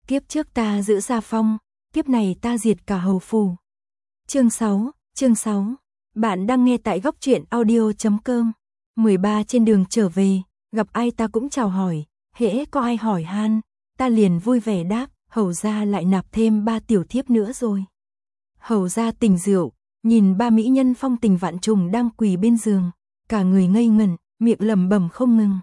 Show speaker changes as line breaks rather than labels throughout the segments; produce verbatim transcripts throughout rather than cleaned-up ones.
Kiếp trước ta giữ Gia Phong, kiếp này ta diệt cả hầu phủ. Chương sáu, chương sáu. Bạn đang nghe tại góc truyện audio chấm com. mười ba trên đường trở về, gặp ai ta cũng chào hỏi, hễ có ai hỏi han, ta liền vui vẻ đáp, hầu gia lại nạp thêm ba tiểu thiếp nữa rồi. Hầu gia tỉnh rượu, nhìn ba mỹ nhân phong tình vạn trùng đang quỳ bên giường, cả người ngây ngẩn, miệng lẩm bẩm không ngừng.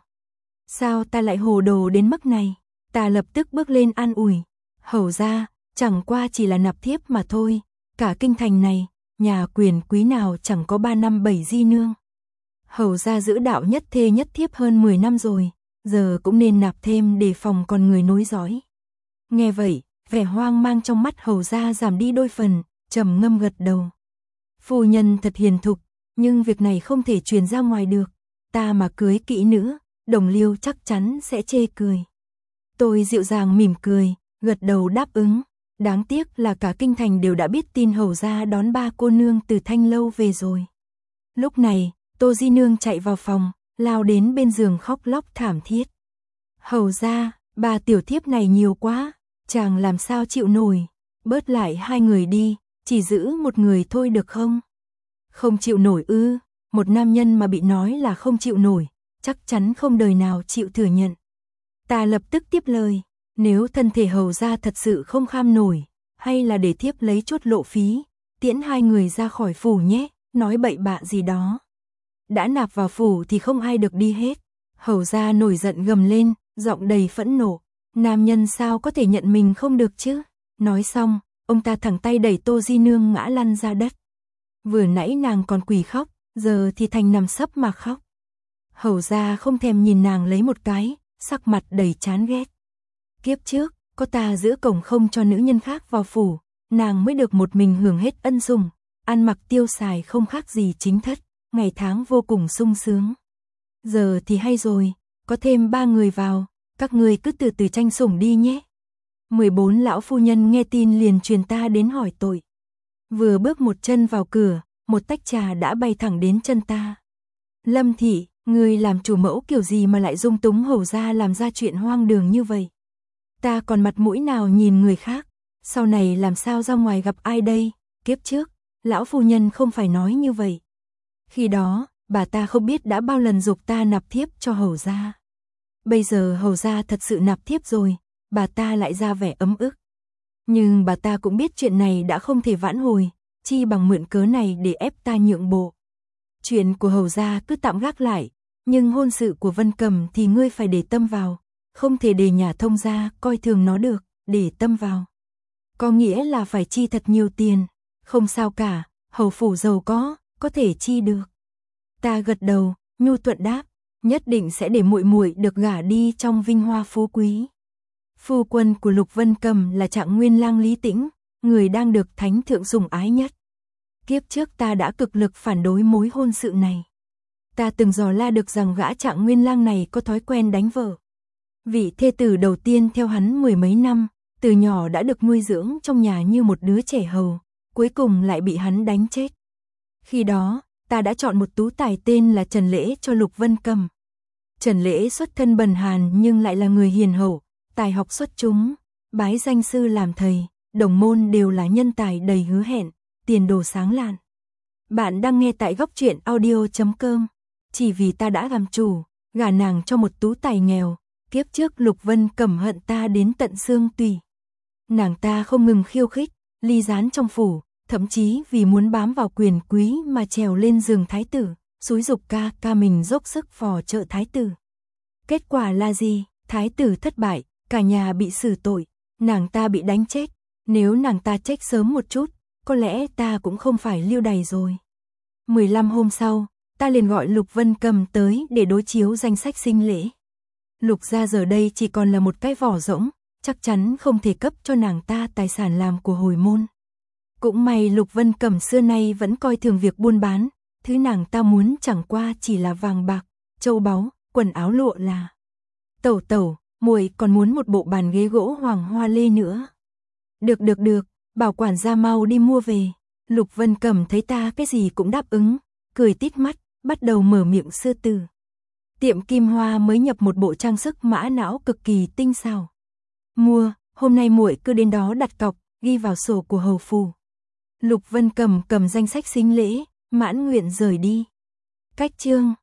Sao ta lại hồ đồ đến mức này? Ta lập tức bước lên an ủi. Hầu gia, chẳng qua chỉ là nạp thiếp mà thôi, cả kinh thành này, nhà quyền quý nào chẳng có ba năm bảy di nương. Hầu gia giữ đạo nhất thê nhất thiếp hơn mười năm rồi, giờ cũng nên nạp thêm để phòng còn người nối dõi. Nghe vậy, vẻ hoang mang trong mắt hầu gia giảm đi đôi phần, trầm ngâm gật đầu. Phu nhân thật hiền thục, nhưng việc này không thể truyền ra ngoài được, ta mà cưới kỹ nữ, đồng liêu chắc chắn sẽ chê cười. Tôi dịu dàng mỉm cười, gật đầu đáp ứng. Đáng tiếc là cả kinh thành đều đã biết tin hầu gia đón ba cô nương từ Thanh Lâu về rồi. Lúc này, Tô Di Nương chạy vào phòng, lao đến bên giường khóc lóc thảm thiết. Hầu gia, ba tiểu thiếp này nhiều quá, chàng làm sao chịu nổi, bớt lại hai người đi, chỉ giữ một người thôi được không? Không chịu nổi ư? Một nam nhân mà bị nói là không chịu nổi, chắc chắn không đời nào chịu thừa nhận. Ta lập tức tiếp lời, nếu thân thể hầu gia thật sự không kham nổi, hay là để thiếp lấy chốt lộ phí, tiễn hai người ra khỏi phủ nhé, nói bậy bạ gì đó. Đã nạp vào phủ thì không ai được đi hết. Hầu gia nổi giận gầm lên, giọng đầy phẫn nộ, nam nhân sao có thể nhận mình không được chứ? Nói xong, ông ta thẳng tay đẩy Tô Di Nương ngã lăn ra đất. Vừa nãy nàng còn quỳ khóc, giờ thì thành nằm sấp mà khóc. Hầu gia không thèm nhìn nàng lấy một cái, sắc mặt đầy chán ghét. Kiếp trước, có ta giữ cổng không cho nữ nhân khác vào phủ, nàng mới được một mình hưởng hết ân sủng, ăn mặc tiêu xài không khác gì chính thất, ngày tháng vô cùng sung sướng. Giờ thì hay rồi, có thêm ba người vào, các người cứ từ từ tranh sủng đi nhé. mười bốn lão phu nhân nghe tin liền truyền ta đến hỏi tội. Vừa bước một chân vào cửa, một tách trà đã bay thẳng đến chân ta. Lâm thị, người làm chủ mẫu kiểu gì mà lại dung túng hầu gia làm ra chuyện hoang đường như vậy? Ta còn mặt mũi nào nhìn người khác, sau này làm sao ra ngoài gặp ai đây? Kiếp trước, lão phu nhân không phải nói như vậy. Khi đó, bà ta không biết đã bao lần giục ta nạp thiếp cho hầu gia. Bây giờ hầu gia thật sự nạp thiếp rồi, bà ta lại ra vẻ ấm ức. Nhưng bà ta cũng biết chuyện này đã không thể vãn hồi, chi bằng mượn cớ này để ép ta nhượng bộ. Chuyện của hầu gia cứ tạm gác lại, nhưng hôn sự của Vân Cầm thì ngươi phải để tâm vào, không thể để nhà thông gia coi thường nó được, để tâm vào. Có nghĩa là phải chi thật nhiều tiền, không sao cả, hầu phủ giàu có, có thể chi được. Ta gật đầu, nhu thuận đáp, nhất định sẽ để muội muội được gả đi trong vinh hoa phú quý. Phu quân của Lục Vân Cầm là Trạng Nguyên Lang Lý Tĩnh, người đang được thánh thượng sủng ái nhất. Kiếp trước ta đã cực lực phản đối mối hôn sự này. Ta từng dò la được rằng gã Trạng Nguyên Lang này có thói quen đánh vợ. Vị thê tử đầu tiên theo hắn mười mấy năm, từ nhỏ đã được nuôi dưỡng trong nhà như một đứa trẻ hầu, cuối cùng lại bị hắn đánh chết. Khi đó, ta đã chọn một tú tài tên là Trần Lễ cho Lục Vân Cầm. Trần Lễ xuất thân bần hàn nhưng lại là người hiền hậu, tài học xuất chúng, bái danh sư làm thầy, đồng môn đều là nhân tài đầy hứa hẹn, tiền đồ sáng lạn. Bạn đang nghe tại góc truyện audio chấm com. Chỉ vì ta đã làm chủ, gả nàng cho một tú tài nghèo, kiếp trước Lục Vân Cầm hận ta đến tận xương tủy. Nàng ta không ngừng khiêu khích, ly gián trong phủ, thậm chí vì muốn bám vào quyền quý mà trèo lên giường thái tử, xúi giục ca ca mình dốc sức phò trợ thái tử. Kết quả là gì? Thái tử thất bại, cả nhà bị xử tội, nàng ta bị đánh chết. Nếu nàng ta chết sớm một chút, có lẽ ta cũng không phải lưu đày rồi. mười lăm hôm sau, ta liền gọi Lục Vân Cầm tới để đối chiếu danh sách sinh lễ. Lục gia giờ đây chỉ còn là một cái vỏ rỗng, chắc chắn không thể cấp cho nàng ta tài sản làm của hồi môn. Cũng may Lục Vân Cầm xưa nay vẫn coi thường việc buôn bán, thứ nàng ta muốn chẳng qua chỉ là vàng bạc, châu báu, quần áo lụa là. Tẩu tẩu, muội còn muốn một bộ bàn ghế gỗ hoàng hoa lê nữa. Được được được, bảo quản gia mau đi mua về. Lục Vân Cầm thấy ta cái gì cũng đáp ứng, cười tít mắt, bắt đầu mở miệng sư tử. Tiệm Kim Hoa mới nhập một bộ trang sức mã não cực kỳ tinh xảo. Mua, hôm nay muội cứ đến đó đặt cọc, ghi vào sổ của hầu phủ. Lục Vân Cầm cầm danh sách sính lễ, mãn nguyện rời đi. Cách chương